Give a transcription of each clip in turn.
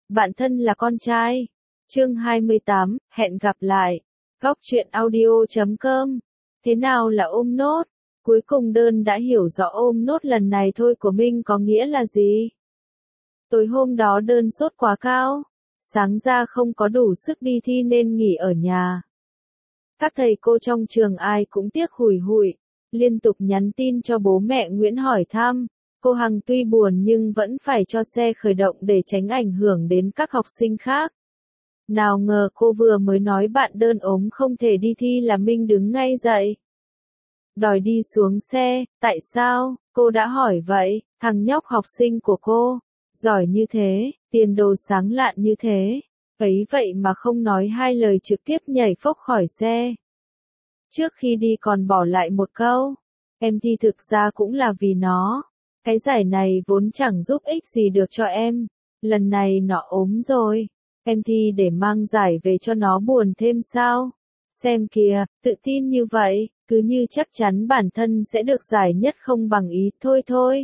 Bạn thân là con trai. Chương 28, hẹn gặp lại. Góc truyện audio.com. Thế nào là ôm nốt? Cuối cùng đơn đã hiểu rõ ôm nốt lần này thôi của Minh có nghĩa là gì. Tối hôm đó đơn sốt quá cao. Sáng ra không có đủ sức đi thi nên nghỉ ở nhà. Các thầy cô trong trường ai cũng tiếc hủi hụi, liên tục nhắn tin cho bố mẹ Nguyễn hỏi thăm. Cô Hằng tuy buồn nhưng vẫn phải cho xe khởi động để tránh ảnh hưởng đến các học sinh khác. Nào ngờ cô vừa mới nói bạn đơn ốm không thể đi thi là Minh đứng ngay dậy. Đòi đi xuống xe, tại sao? Cô đã hỏi vậy, thằng nhóc học sinh của cô, giỏi như thế, tiền đồ sáng lạn như thế, ấy vậy mà không nói hai lời trực tiếp nhảy phốc khỏi xe. Trước khi đi còn bỏ lại một câu, em thi thực ra cũng là vì nó. Cái giải này vốn chẳng giúp ích gì được cho em, lần này nó ốm rồi, em thi để mang giải về cho nó buồn thêm sao? Xem kìa, tự tin như vậy, cứ như chắc chắn bản thân sẽ được giải nhất không bằng ý, thôi.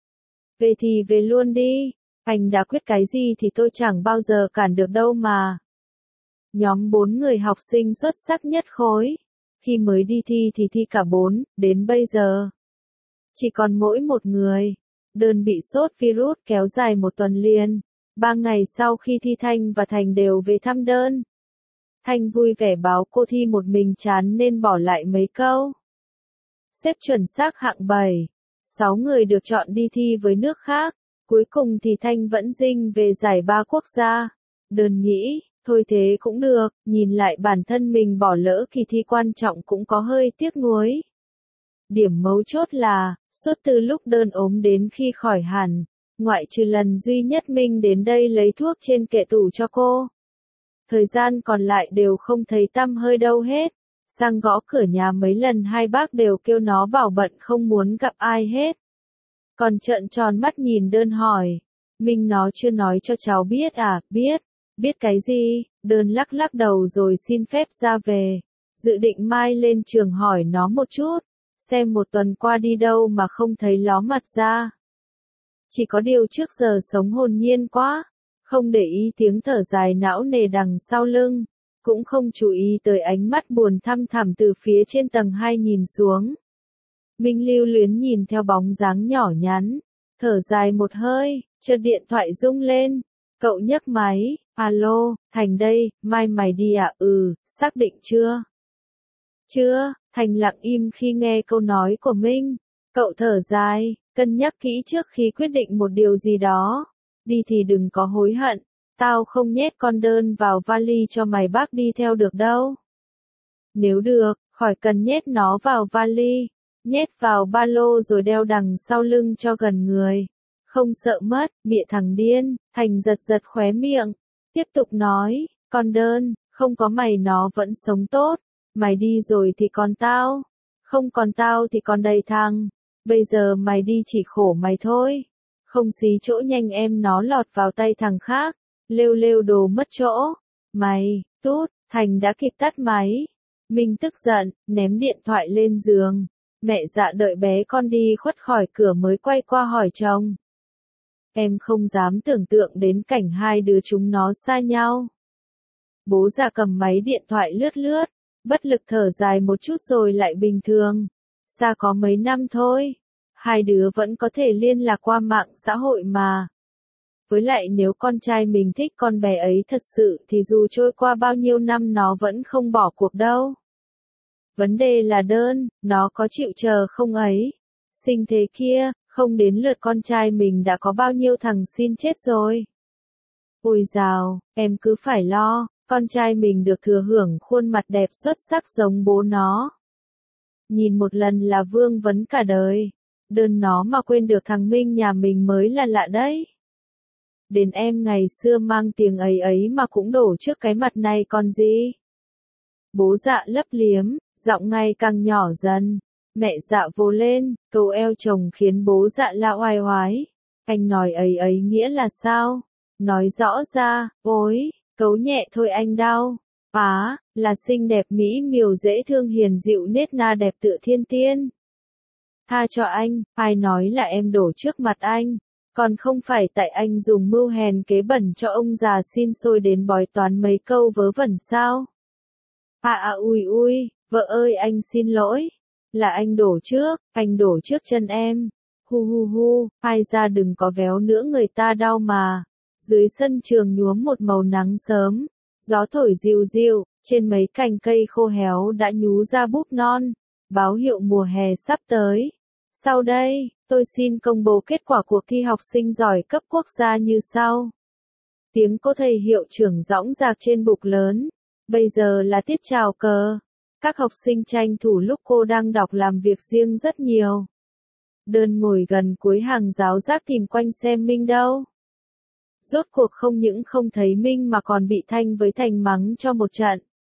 Về thì về luôn đi, anh đã quyết cái gì thì tôi chẳng bao giờ cản được đâu mà. Nhóm 4 người học sinh xuất sắc nhất khối, khi mới đi thi thì thi cả 4, đến bây giờ chỉ còn mỗi một người. Đơn bị sốt virus kéo dài 1 tuần liền. 3 ngày sau khi thi Thanh và Thành đều về thăm đơn. Thanh vui vẻ báo cô thi một mình chán nên bỏ lại mấy câu. Xếp chuẩn xác hạng 7. 6 người được chọn đi thi với nước khác. Cuối cùng thì Thanh vẫn dinh về giải 3 quốc gia. Đơn nghĩ, thôi thế cũng được, nhìn lại bản thân mình bỏ lỡ kỳ thi quan trọng cũng có hơi tiếc nuối. Điểm mấu chốt là, suốt từ lúc đơn ốm đến khi khỏi hẳn, ngoại trừ lần duy nhất Minh đến đây lấy thuốc trên kệ tủ cho cô. Thời gian còn lại đều không thấy tăm hơi đâu hết. Sang gõ cửa nhà mấy lần hai bác đều kêu nó bảo bận không muốn gặp ai hết. Còn trợn tròn mắt nhìn đơn hỏi, Minh nó chưa nói cho cháu biết à? Biết cái gì? Đơn lắc đầu rồi xin phép ra về. Dự định mai lên trường hỏi nó một chút. Xem 1 tuần qua đi đâu mà không thấy ló mặt ra. Chỉ có điều trước giờ sống hồn nhiên quá, không để ý tiếng thở dài não nề đằng sau lưng, cũng không chú ý tới ánh mắt buồn thăm thẳm từ phía trên tầng 2 nhìn xuống. Minh lưu luyến nhìn theo bóng dáng nhỏ nhắn, thở dài một hơi, chợt điện thoại rung lên, cậu nhấc máy, alo, Thành đây, mai mày đi à? Xác định chưa? Chưa. Thành lặng im khi nghe câu nói của Minh. Cậu thở dài, cân nhắc kỹ trước khi quyết định một điều gì đó. Đi thì đừng có hối hận, tao không nhét con đơn vào vali cho mày bác đi theo được đâu. Nếu được, khỏi cần nhét nó vào vali, nhét vào ba lô rồi đeo đằng sau lưng cho gần người. Không sợ mất, bịa thằng điên. Thành giật khóe miệng, tiếp tục nói, con đơn, không có mày nó vẫn sống tốt. Mày đi rồi thì còn tao, không còn tao thì còn đầy thằng, bây giờ mày đi chỉ khổ mày thôi, không xí chỗ nhanh em nó lọt vào tay thằng khác, lêu đồ mất chỗ, mày, tút, Thành đã kịp tắt máy. Minh tức giận, ném điện thoại lên giường, mẹ Dạ đợi bé con đi khuất khỏi cửa mới quay qua hỏi chồng. Em không dám tưởng tượng đến cảnh hai đứa chúng nó xa nhau. Bố Dạ cầm máy điện thoại lướt. Bất lực thở dài một chút rồi lại bình thường. Xa có mấy năm thôi. Hai đứa vẫn có thể liên lạc qua mạng xã hội mà. Với lại nếu con trai mình thích con bé ấy thật sự thì dù trôi qua bao nhiêu năm nó vẫn không bỏ cuộc đâu. Vấn đề là đơn, nó có chịu chờ không ấy. Sinh thế kia, không đến lượt con trai mình đã có bao nhiêu thằng xin chết rồi. Ôi dào, em cứ phải lo. Con trai mình được thừa hưởng khuôn mặt đẹp xuất sắc giống bố nó. Nhìn một lần là vương vấn cả đời. Đơn nó mà quên được thằng Minh nhà mình mới là lạ đấy. Đến em ngày xưa mang tiếng ấy mà cũng đổ trước cái mặt này còn gì. Bố Dạ lấp liếm, giọng ngày càng nhỏ dần. Mẹ Dạ vồ lên, cầu eo chồng khiến bố Dạ la oai oái. Anh nói ấy nghĩa là sao? Nói rõ ra, ôi. Cấu nhẹ thôi anh đau. Là xinh đẹp mỹ miều dễ thương hiền dịu nết na đẹp tựa thiên tiên. Tha cho anh, ai nói là em đổ trước mặt anh. Còn không phải tại anh dùng mưu hèn kế bẩn cho ông già xin xôi đến bói toán mấy câu vớ vẩn sao? Ui ui, vợ ơi anh xin lỗi. Là anh đổ trước chân em. Hu, ai ra đừng có véo nữa người ta đau mà. Dưới sân trường nhuốm một màu nắng sớm, gió thổi dịu dịu, trên mấy cành cây khô héo đã nhú ra búp non, báo hiệu mùa hè sắp tới. Sau đây, tôi xin công bố kết quả cuộc thi học sinh giỏi cấp quốc gia như sau. Tiếng cô thầy hiệu trưởng dõng dạc trên bục lớn. Bây giờ là tiết chào cờ. Các học sinh tranh thủ lúc cô đang đọc làm việc riêng rất nhiều. Đơn ngồi gần cuối hàng giáo giác tìm quanh xem Minh đâu. Rốt cuộc không những không thấy Minh mà còn bị Thanh với Thành mắng cho một trận.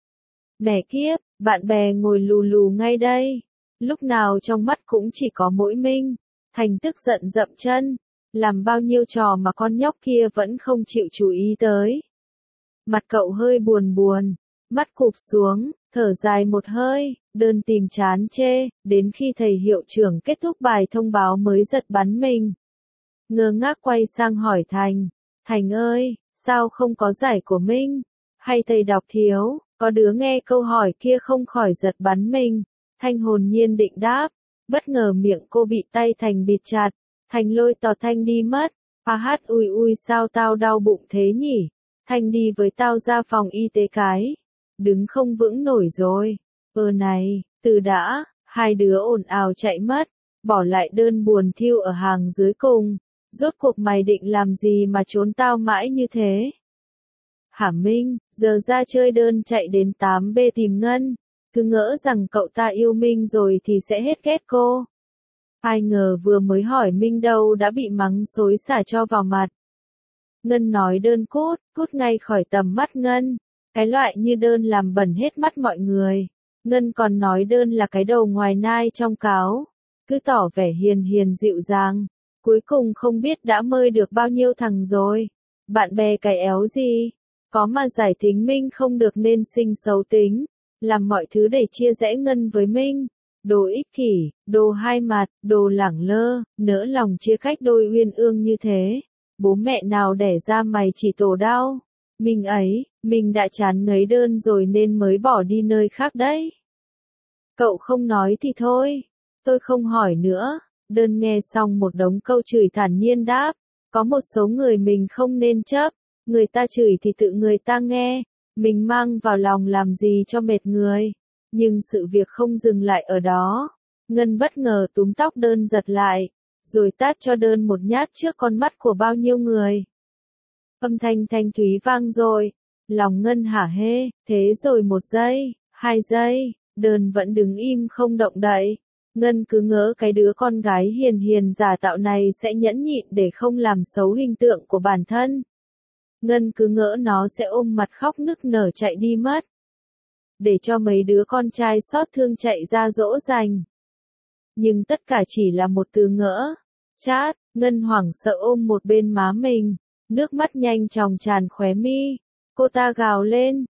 Mẹ kiếp, bạn bè ngồi lù lù ngay đây. Lúc nào trong mắt cũng chỉ có mỗi Minh. Thành tức giận dậm chân. Làm bao nhiêu trò mà con nhóc kia vẫn không chịu chú ý tới. Mặt cậu hơi buồn, mắt cụp xuống, thở dài một hơi, Đơn tìm chán chê, đến khi thầy hiệu trưởng kết thúc bài thông báo mới giật bắn mình. Ngơ ngác quay sang hỏi Thành, Thành ơi, sao không có giải của Minh? Hay thầy đọc thiếu? Có đứa nghe câu hỏi kia không khỏi giật bắn mình. Thanh hồn nhiên định đáp, bất ngờ miệng cô bị tay Thành bịt chặt. Thành lôi tỏ Thanh đi mất. Ui sao tao đau bụng thế nhỉ? Thanh đi với tao ra phòng y tế cái. Đứng không vững nổi rồi. Này, từ đã, hai đứa ồn ào chạy mất. Bỏ lại Đơn buồn thiu ở hàng dưới cùng. Rốt cuộc mày định làm gì mà trốn tao mãi như thế? Hả Minh, giờ ra chơi Đơn chạy đến 8B tìm Ngân. Cứ ngỡ rằng cậu ta yêu Minh rồi thì sẽ hết ghét cô. Ai ngờ vừa mới hỏi Minh đâu đã bị mắng xối xả cho vào mặt. Ngân nói Đơn cút ngay khỏi tầm mắt Ngân. Cái loại như Đơn làm bẩn hết mắt mọi người. Ngân còn nói Đơn là cái đầu ngoài nai trong cáo. Cứ tỏ vẻ hiền hiền dịu dàng. Cuối cùng không biết đã mơi được bao nhiêu thằng rồi. Bạn bè cái éo gì. Có mà giải tính Minh không được nên sinh xấu tính. Làm mọi thứ để chia rẽ Ngân với Minh. Đồ ích kỷ, đồ hai mặt, đồ lẳng lơ, nỡ lòng chia cách đôi uyên ương như thế. Bố mẹ nào đẻ ra mày chỉ tổ đau. Mình đã chán ngấy Đơn rồi nên mới bỏ đi nơi khác đấy. Cậu không nói thì thôi, tôi không hỏi nữa. Đơn nghe xong một đống câu chửi thản nhiên đáp, có một số người mình không nên chấp, người ta chửi thì tự người ta nghe, mình mang vào lòng làm gì cho mệt người. Nhưng sự việc không dừng lại ở đó. Ngân bất ngờ túm tóc Đơn giật lại, rồi tát cho Đơn một nhát trước con mắt của bao nhiêu người. Âm thanh thanh thúy vang rồi, lòng Ngân hả hê, thế rồi 1 giây, 2 giây, Đơn vẫn đứng im không động đậy. Ngân cứ ngỡ cái đứa con gái hiền hiền giả tạo này sẽ nhẫn nhịn để không làm xấu hình tượng của bản thân. Ngân cứ ngỡ nó sẽ ôm mặt khóc nức nở chạy đi mất. Để cho mấy đứa con trai xót thương chạy ra dỗ dành. Nhưng tất cả chỉ là một từ ngỡ. Chát, Ngân hoảng sợ ôm một bên má mình, nước mắt nhanh chóng tràn khóe mi. Cô ta gào lên,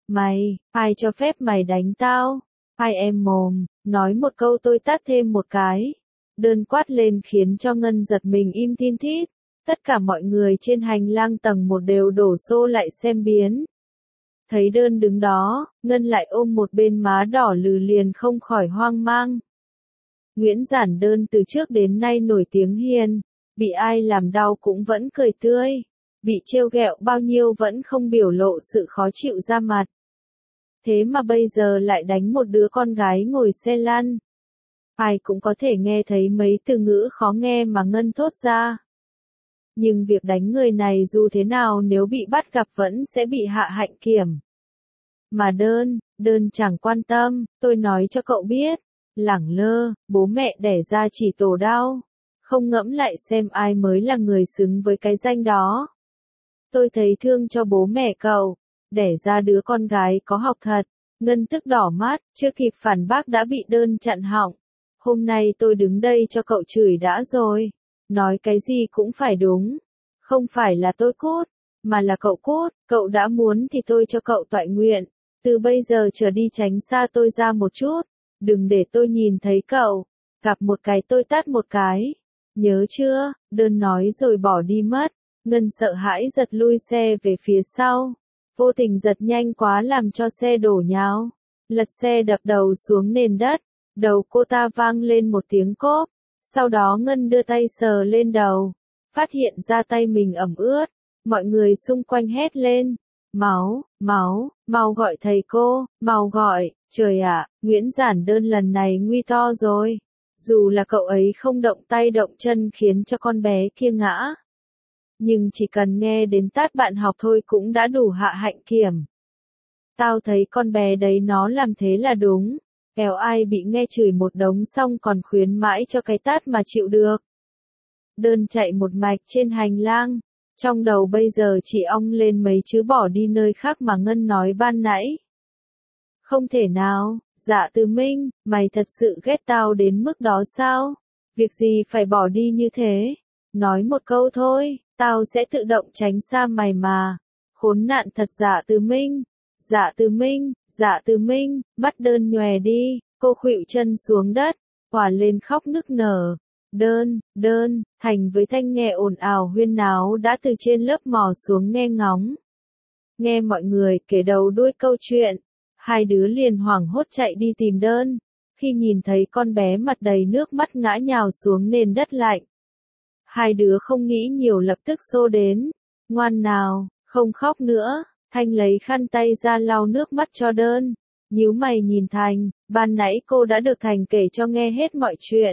ai cho phép mày đánh tao? Ai em mồm, nói một câu tôi tát thêm một cái. Đơn quát lên khiến cho Ngân giật mình im tin thít. Tất cả mọi người trên hành lang tầng 1 đều đổ xô lại xem biến. Thấy Đơn đứng đó, Ngân lại ôm một bên má đỏ lừ liền không khỏi hoang mang. Nguyễn Giản Đơn từ trước đến nay nổi tiếng hiền, bị ai làm đau cũng vẫn cười tươi, bị trêu ghẹo bao nhiêu vẫn không biểu lộ sự khó chịu ra mặt. Thế mà bây giờ lại đánh một đứa con gái ngồi xe lăn. Ai cũng có thể nghe thấy mấy từ ngữ khó nghe mà Ngân thốt ra. Nhưng việc đánh người này dù thế nào nếu bị bắt gặp vẫn sẽ bị hạ hạnh kiểm. Mà Đơn chẳng quan tâm, tôi nói cho cậu biết. Lẳng lơ, bố mẹ đẻ ra chỉ tổ đau. Không ngẫm lại xem ai mới là người xứng với cái danh đó. Tôi thấy thương cho bố mẹ cậu. Đẻ ra đứa con gái có học thật. Ngân tức đỏ mắt, chưa kịp phản bác đã bị Đơn chặn họng. Hôm nay tôi đứng đây cho cậu chửi đã rồi. Nói cái gì cũng phải đúng. Không phải là tôi cút, mà là cậu cút. Cậu đã muốn thì tôi cho cậu toại nguyện. Từ bây giờ trở đi tránh xa tôi ra một chút. Đừng để tôi nhìn thấy cậu. Gặp một cái tôi tát một cái. nhớ chưa, đơn nói rồi bỏ đi mất. Ngân sợ hãi giật lui xe về phía sau. Vô tình giật nhanh quá làm cho xe đổ nhào. Lật xe đập đầu xuống nền đất. Đầu cô ta vang lên một tiếng cốp. Sau đó Ngân đưa tay sờ lên đầu. Phát hiện ra tay mình ẩm ướt. Mọi người xung quanh hét lên. Máu, máu, mau gọi thầy cô, mau gọi, trời ạ, Nguyễn Giản Đơn lần này nguy to rồi. Dù là cậu ấy không động tay động chân khiến cho con bé kia ngã. Nhưng chỉ cần nghe đến tát bạn học thôi cũng đã đủ hạ hạnh kiểm. Tao thấy con bé đấy nó làm thế là đúng. Kẻo ai bị nghe chửi một đống xong còn khuyến mãi cho cái tát mà chịu được. Đơn chạy một mạch trên hành lang. Trong đầu bây giờ chỉ ong lên mấy chữ bỏ đi nơi khác mà Ngân nói ban nãy. Không thể nào, Dạ Từ Minh, mày thật sự ghét tao đến mức đó sao? Việc gì phải bỏ đi như thế? Nói một câu thôi, tao sẽ tự động tránh xa mày mà. Khốn nạn thật Dạ Từ Minh. Dạ Từ Minh, Dạ Từ Minh, bắt Đơn nhòe đi, cô khuỵu chân xuống đất, hòa lên khóc nức nở. Đơn, Thành với Thanh nghe ồn ào huyên náo đã từ trên lớp mò xuống nghe ngóng. Nghe mọi người kể đầu đuôi câu chuyện, hai đứa liền hoảng hốt chạy đi tìm Đơn. Khi nhìn thấy con bé mặt đầy nước mắt ngã nhào xuống nền đất lạnh. Hai đứa không nghĩ nhiều lập tức xô đến. Ngoan nào, không khóc nữa. Thanh lấy khăn tay ra lau nước mắt cho Đơn. Nhíu mày nhìn Thành, ban nãy cô đã được Thành kể cho nghe hết mọi chuyện.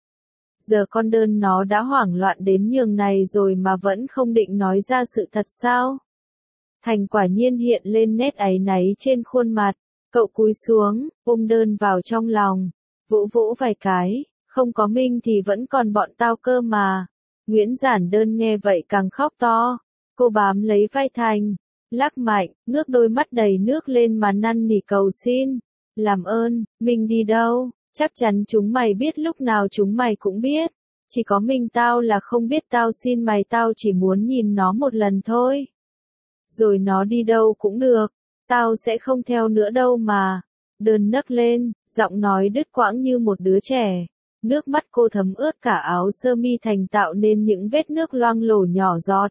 Giờ con Đơn nó đã hoảng loạn đến nhường này rồi mà vẫn không định nói ra sự thật sao? Thành quả nhiên hiện lên nét áy náy trên khuôn mặt. Cậu cúi xuống, ôm Đơn vào trong lòng. Vỗ vỗ vài cái, không có Minh thì vẫn còn bọn tao cơ mà. Nguyễn Giản Đơn nghe vậy càng khóc to. Cô bám lấy vai Thành, lắc mạnh, ngước đôi mắt đầy nước lên mà năn nỉ cầu xin. Làm ơn, Minh đi đâu? Chắc chắn chúng mày biết lúc nào chúng mày cũng biết. Chỉ có mình tao là không biết tao xin mày tao chỉ muốn nhìn nó một lần thôi. Rồi nó đi đâu cũng được. Tao sẽ không theo nữa đâu mà. Đơn nấc lên, giọng nói đứt quãng như một đứa trẻ. Nước mắt cô thấm ướt cả áo sơ mi Thành tạo nên những vết nước loang lổ nhỏ giọt.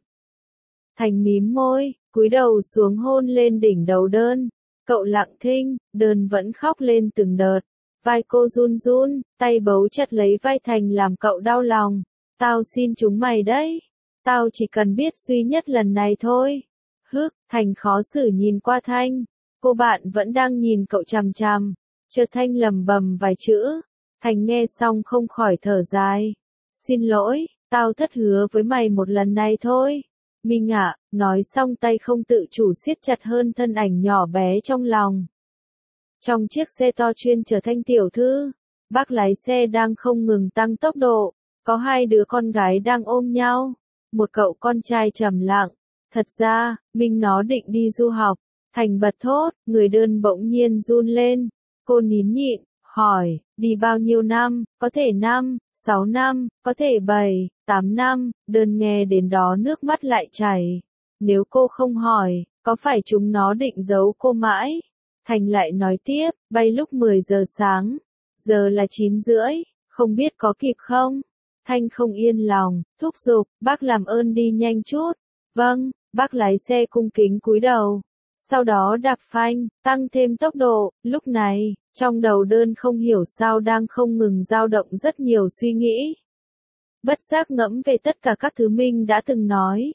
Thành mím môi, cúi đầu xuống hôn lên đỉnh đầu Đơn. Cậu lặng thinh, Đơn vẫn khóc lên từng đợt. Vai cô run run, tay bấu chặt lấy vai Thành làm cậu đau lòng. Tao xin chúng mày đấy. Tao chỉ cần biết duy nhất lần này thôi. Thành khó xử nhìn qua Thanh. Cô bạn vẫn đang nhìn cậu chằm chằm. Chợt Thanh lầm bầm vài chữ. Thành nghe xong không khỏi thở dài. Xin lỗi, tao thất hứa với mày một lần này thôi. Minh ạ, nói xong tay không tự chủ siết chặt hơn thân ảnh nhỏ bé trong lòng. Trong chiếc xe to chuyên chở Thanh tiểu thư, bác lái xe đang không ngừng tăng tốc độ, có hai đứa con gái đang ôm nhau, một cậu con trai trầm lặng. Thật ra, Minh nó định đi du học. Thành bật thốt, người Đơn bỗng nhiên run lên. Cô nín nhịn, hỏi, đi bao nhiêu năm, có thể 5, 6 năm, có thể 7, 8 năm, Đơn nghe đến đó nước mắt lại chảy. Nếu cô không hỏi, có phải chúng nó định giấu cô mãi? Thành lại nói tiếp, bay lúc 10 giờ sáng, giờ là 9 rưỡi, không biết có kịp không? Thanh không yên lòng, thúc giục, bác làm ơn đi nhanh chút. Vâng, bác lái xe cung kính cúi đầu. Sau đó đạp phanh, tăng thêm tốc độ, lúc này, trong đầu Đơn không hiểu sao đang không ngừng dao động rất nhiều suy nghĩ. Bất giác ngẫm về tất cả các thứ Minh đã từng nói.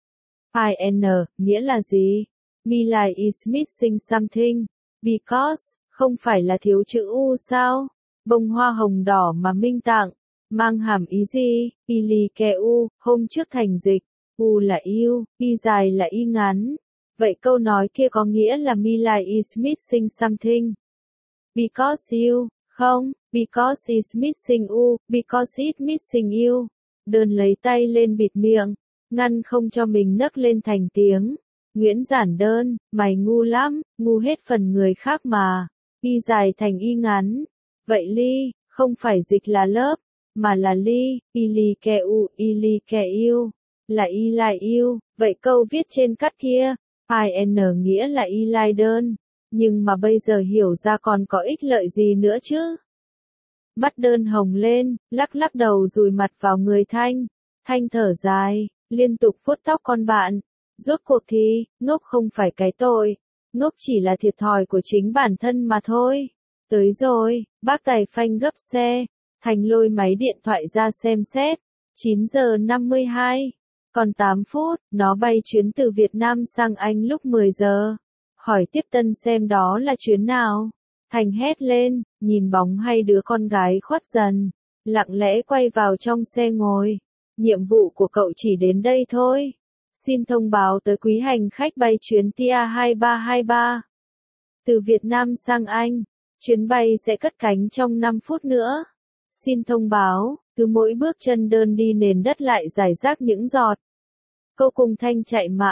IN, nghĩa là gì? My life is missing something. Because, không phải là thiếu chữ U sao? Bông hoa hồng đỏ mà Minh tặng, mang hàm ý gì? Y li ke U, hôm trước Thành dịch. U là yêu, Y dài là Y ngắn. Vậy câu nói kia có nghĩa là My life is missing something. Because you, không, because it's missing U, because it's missing you. Đơn lấy tay lên bịt miệng, ngăn không cho mình nấc lên thành tiếng. Nguyễn Giản Đơn, mày ngu lắm, ngu hết phần người khác mà. Y dài thành Y ngắn. Vậy ly, không phải dịch là lớp, mà là ly, Y li ke U, Y li ke yêu. Là Y lại yêu, vậy câu viết trên cắt kia, IN nghĩa là Y lai đơn. Nhưng mà bây giờ hiểu ra còn có ích lợi gì nữa chứ? Mắt Đơn hồng lên, lắc lắc đầu dùi mặt vào người Thanh. Thanh thở dài, liên tục vuốt tóc con bạn. Rốt cuộc thì, ngốc không phải cái tội. Ngốc chỉ là thiệt thòi của chính bản thân mà thôi. Tới rồi, bác tài phanh gấp xe. Thành lôi máy điện thoại ra xem xét. 9 giờ 52. Còn 8 phút, nó bay chuyến từ Việt Nam sang Anh lúc 10 giờ. Hỏi tiếp tân xem đó là chuyến nào. Thành hét lên, nhìn bóng hay đứa con gái khuất dần. Lặng lẽ quay vào trong xe ngồi. Nhiệm vụ của cậu chỉ đến đây thôi. Xin thông báo tới quý hành khách bay chuyến TIA 2323. Từ Việt Nam sang Anh, chuyến bay sẽ cất cánh trong 5 phút nữa. Xin thông báo, cứ mỗi bước chân Đơn đi nền đất lại rải rác những giọt. Cô cùng Thanh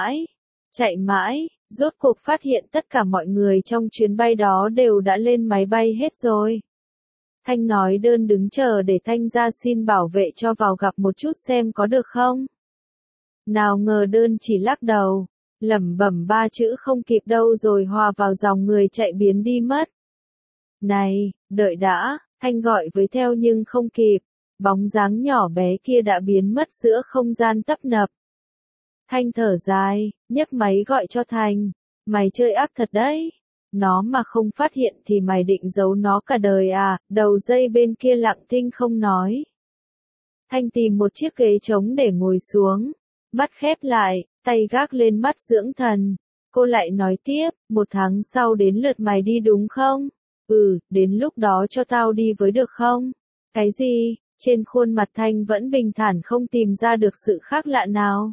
chạy mãi, rốt cuộc phát hiện tất cả mọi người trong chuyến bay đó đều đã lên máy bay hết rồi. Thanh nói Đơn đứng chờ để Thanh ra xin bảo vệ cho vào gặp một chút xem có được không. Nào ngờ Đơn chỉ lắc đầu, lẩm bẩm 3 chữ không kịp đâu rồi hòa vào dòng người chạy biến đi mất. Này, đợi đã, Thanh gọi với theo nhưng không kịp, bóng dáng nhỏ bé kia đã biến mất giữa không gian tấp nập. Thanh thở dài, nhấc máy gọi cho Thành, mày chơi ác thật đấy. Nó mà không phát hiện thì mày định giấu nó cả đời à, đầu dây bên kia lặng thinh không nói. Thanh tìm một chiếc ghế trống để ngồi xuống, mắt khép lại, tay gác lên mắt dưỡng thần. Cô lại nói tiếp, 1 tháng sau đến lượt mày đi đúng không? Đến lúc đó cho tao đi với được không? Cái gì? Trên khuôn mặt Thanh vẫn bình thản không tìm ra được sự khác lạ nào.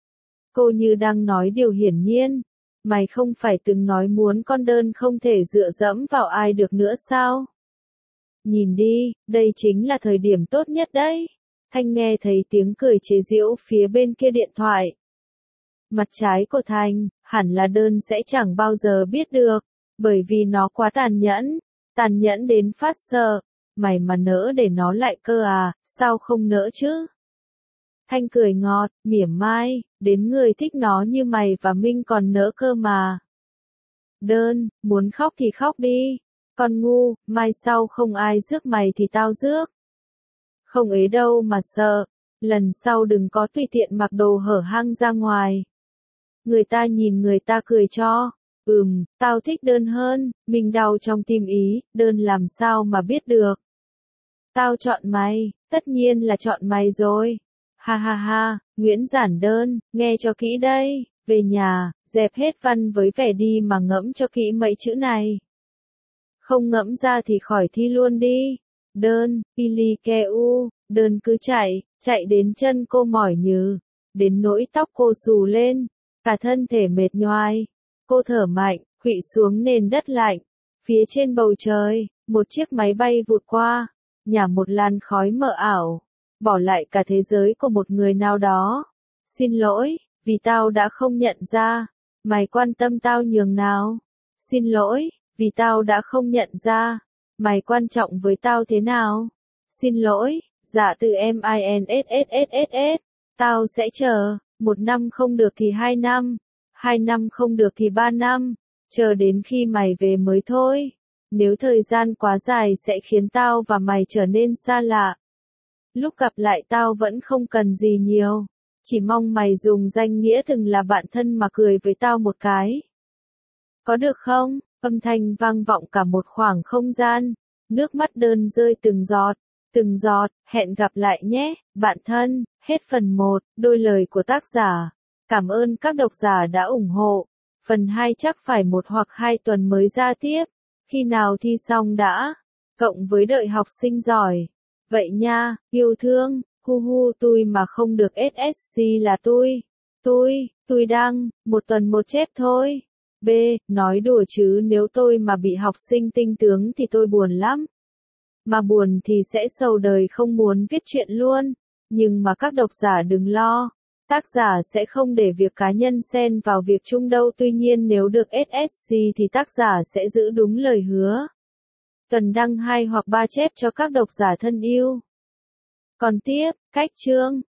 Cô như đang nói điều hiển nhiên. Mày không phải từng nói muốn con Đơn không thể dựa dẫm vào ai được nữa sao? Nhìn đi, đây chính là thời điểm tốt nhất đấy. Thanh nghe thấy tiếng cười chế giễu phía bên kia điện thoại. Mặt trái của Thanh, hẳn là Đơn sẽ chẳng bao giờ biết được, bởi vì nó quá tàn nhẫn đến phát sợ. Mày mà nỡ để nó lại cơ à, sao không nỡ chứ? Thanh cười ngọt, mỉa mai, đến người thích nó như mày và Minh còn nỡ cơ mà. Đơn, muốn khóc thì khóc đi. Con ngu, mai sau không ai rước mày thì tao rước. Không ấy đâu mà sợ, lần sau đừng có tùy tiện mặc đồ hở hang ra ngoài. Người ta nhìn người ta cười cho. Tao thích Đơn hơn, mình đau trong tim ý, Đơn làm sao mà biết được. Tao chọn mày, tất nhiên là chọn mày rồi. Ha ha ha, Nguyễn Giản Đơn, nghe cho kỹ đây, về nhà, dẹp hết văn với vẻ đi mà ngẫm cho kỹ mấy chữ này. Không ngẫm ra thì khỏi thi luôn đi. Đơn, Pili Keu, Đơn cứ chạy đến chân cô mỏi nhừ, đến nỗi tóc cô xù lên, cả thân thể mệt nhoài. Cô thở mạnh, khuỵu xuống nền đất lạnh. Phía trên bầu trời, một chiếc máy bay vụt qua, nhả một làn khói mờ ảo, bỏ lại cả thế giới của một người nào đó. Xin lỗi, vì tao đã không nhận ra. Mày quan tâm tao nhường nào? Xin lỗi, vì tao đã không nhận ra. Mày quan trọng với tao thế nào? Xin lỗi, dạ từ MINSSSS. Tao sẽ chờ, 1 năm không được thì 2 năm, 2 năm không được thì 3 năm, chờ đến khi mày về mới thôi. Nếu thời gian quá dài sẽ khiến tao và mày trở nên xa lạ. Lúc gặp lại tao vẫn không cần gì nhiều. Chỉ mong mày dùng danh nghĩa từng là bạn thân mà cười với tao một cái. Có được không? Âm thanh vang vọng cả một khoảng không gian. Nước mắt Đơn rơi từng giọt, hẹn gặp lại nhé, bạn thân. Hết phần 1, đôi lời của tác giả. Cảm ơn các độc giả đã ủng hộ. Phần 2 chắc phải 1 hoặc 2 tuần mới ra tiếp. Khi nào thi xong đã? Cộng với đợi học sinh giỏi. Vậy nha, yêu thương, tôi mà không được SSC là tôi đang, 1 tuần 1 chép thôi. B, nói đùa chứ nếu tôi mà bị học sinh tinh tướng thì tôi buồn lắm. Mà buồn thì sẽ sầu đời không muốn viết chuyện luôn. Nhưng mà các độc giả đừng lo. Tác giả sẽ không để việc cá nhân xen vào việc chung đâu. Tuy nhiên nếu được SSC thì tác giả sẽ giữ đúng lời hứa. Tuần đăng 2 hoặc 3 chép cho các độc giả thân yêu. Còn tiếp, cách chương.